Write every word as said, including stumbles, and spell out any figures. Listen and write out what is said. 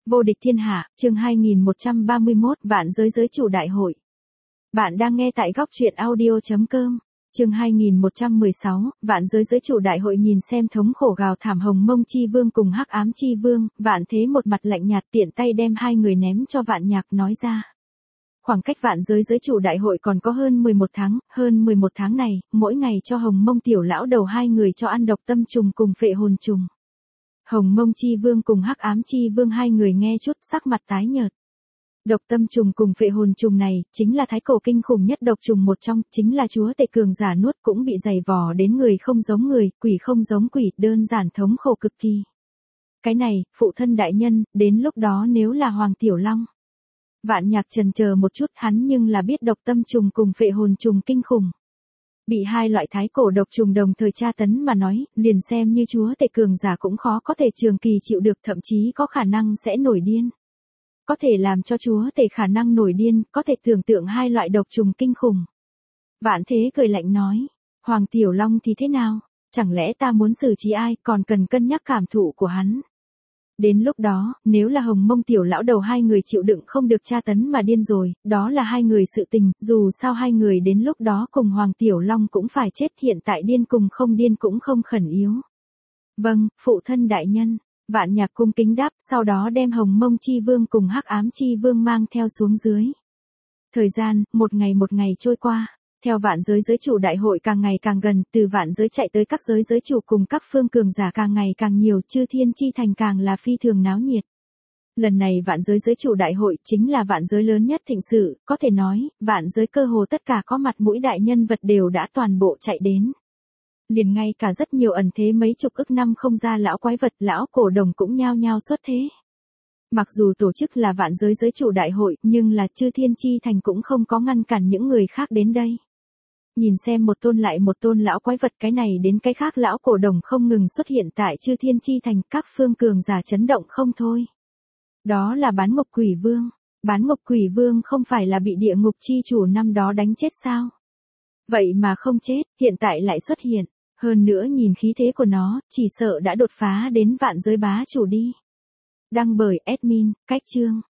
Vô địch thiên hạ, chương hai nghìn một trăm ba mươi mốt, vạn giới giới chủ đại hội. Bạn đang nghe tại góc truyện audio chấm com. Chương hai nghìn một trăm mười sáu, vạn giới giới chủ đại hội. Nhìn xem thống khổ gào thảm Hồng Mông Chi Vương cùng Hắc Ám Chi Vương, Vạn Thế một mặt lạnh nhạt tiện tay đem hai người ném cho Vạn Nhạc nói ra. Khoảng cách vạn giới giới chủ đại hội còn có hơn mười một tháng, hơn mười một tháng này, mỗi ngày cho Hồng Mông tiểu lão đầu hai người cho ăn độc tâm trùng cùng phệ hồn trùng. Hồng Mông Chi Vương cùng Hắc Ám Chi Vương hai người nghe chút sắc mặt tái nhợt. Độc tâm trùng cùng phệ hồn trùng này, chính là thái cổ kinh khủng nhất độc trùng một trong, chính là chúa tể cường giả nuốt cũng bị dày vò đến người không giống người, quỷ không giống quỷ, đơn giản thống khổ cực kỳ. Cái này, phụ thân đại nhân, đến lúc đó nếu là Hoàng Tiểu Long. Vạn Nhạc chần chờ một chút, hắn nhưng là biết độc tâm trùng cùng phệ hồn trùng kinh khủng. Bị hai loại thái cổ độc trùng đồng thời tra tấn mà nói, liền xem như chúa tể cường giả cũng khó có thể trường kỳ chịu được, thậm chí có khả năng sẽ nổi điên. Có thể làm cho chúa tể khả năng nổi điên, có thể tưởng tượng hai loại độc trùng kinh khủng. Vạn Thế cười lạnh nói, Hoàng Tiểu Long thì thế nào, chẳng lẽ ta muốn xử trí ai, còn cần cân nhắc cảm thụ của hắn. Đến lúc đó, nếu là Hồng Mông tiểu lão đầu hai người chịu đựng không được tra tấn mà điên rồi, đó là hai người sự tình, dù sao hai người đến lúc đó cùng Hoàng Tiểu Long cũng phải chết, hiện tại điên cùng không điên cũng không khẩn yếu. Vâng, phụ thân đại nhân. Vạn Nhạc cung kính đáp, sau đó đem Hồng Mông Chi Vương cùng Hắc Ám Chi Vương mang theo xuống dưới. Thời gian, một ngày một ngày trôi qua, theo vạn giới giới chủ đại hội càng ngày càng gần, từ vạn giới chạy tới các giới giới chủ cùng các phương cường giả càng ngày càng nhiều, Chư Thiên Chi Thành càng là phi thường náo nhiệt. Lần này vạn giới giới chủ đại hội chính là vạn giới lớn nhất thịnh sự, có thể nói, vạn giới cơ hồ tất cả có mặt mũi đại nhân vật đều đã toàn bộ chạy đến. Liền ngay cả rất nhiều ẩn thế mấy chục ức năm không ra lão quái vật, lão cổ đồng cũng nhao nhao xuất thế. Mặc dù tổ chức là vạn giới giới chủ đại hội, nhưng là Chư Thiên Chi Thành cũng không có ngăn cản những người khác đến đây. Nhìn xem một tôn lại một tôn lão quái vật, cái này đến cái khác lão cổ đồng không ngừng xuất hiện tại Chư Thiên Chi Thành, các phương cường giả chấn động không thôi. Đó là Bán Ngục Quỷ Vương. Bán Ngục Quỷ Vương không phải là bị địa ngục chi chủ năm đó đánh chết sao? Vậy mà không chết, hiện tại lại xuất hiện. Hơn nữa nhìn khí thế của nó, chỉ sợ đã đột phá đến vạn giới bá chủ đi. Đăng bởi admin, cách chương.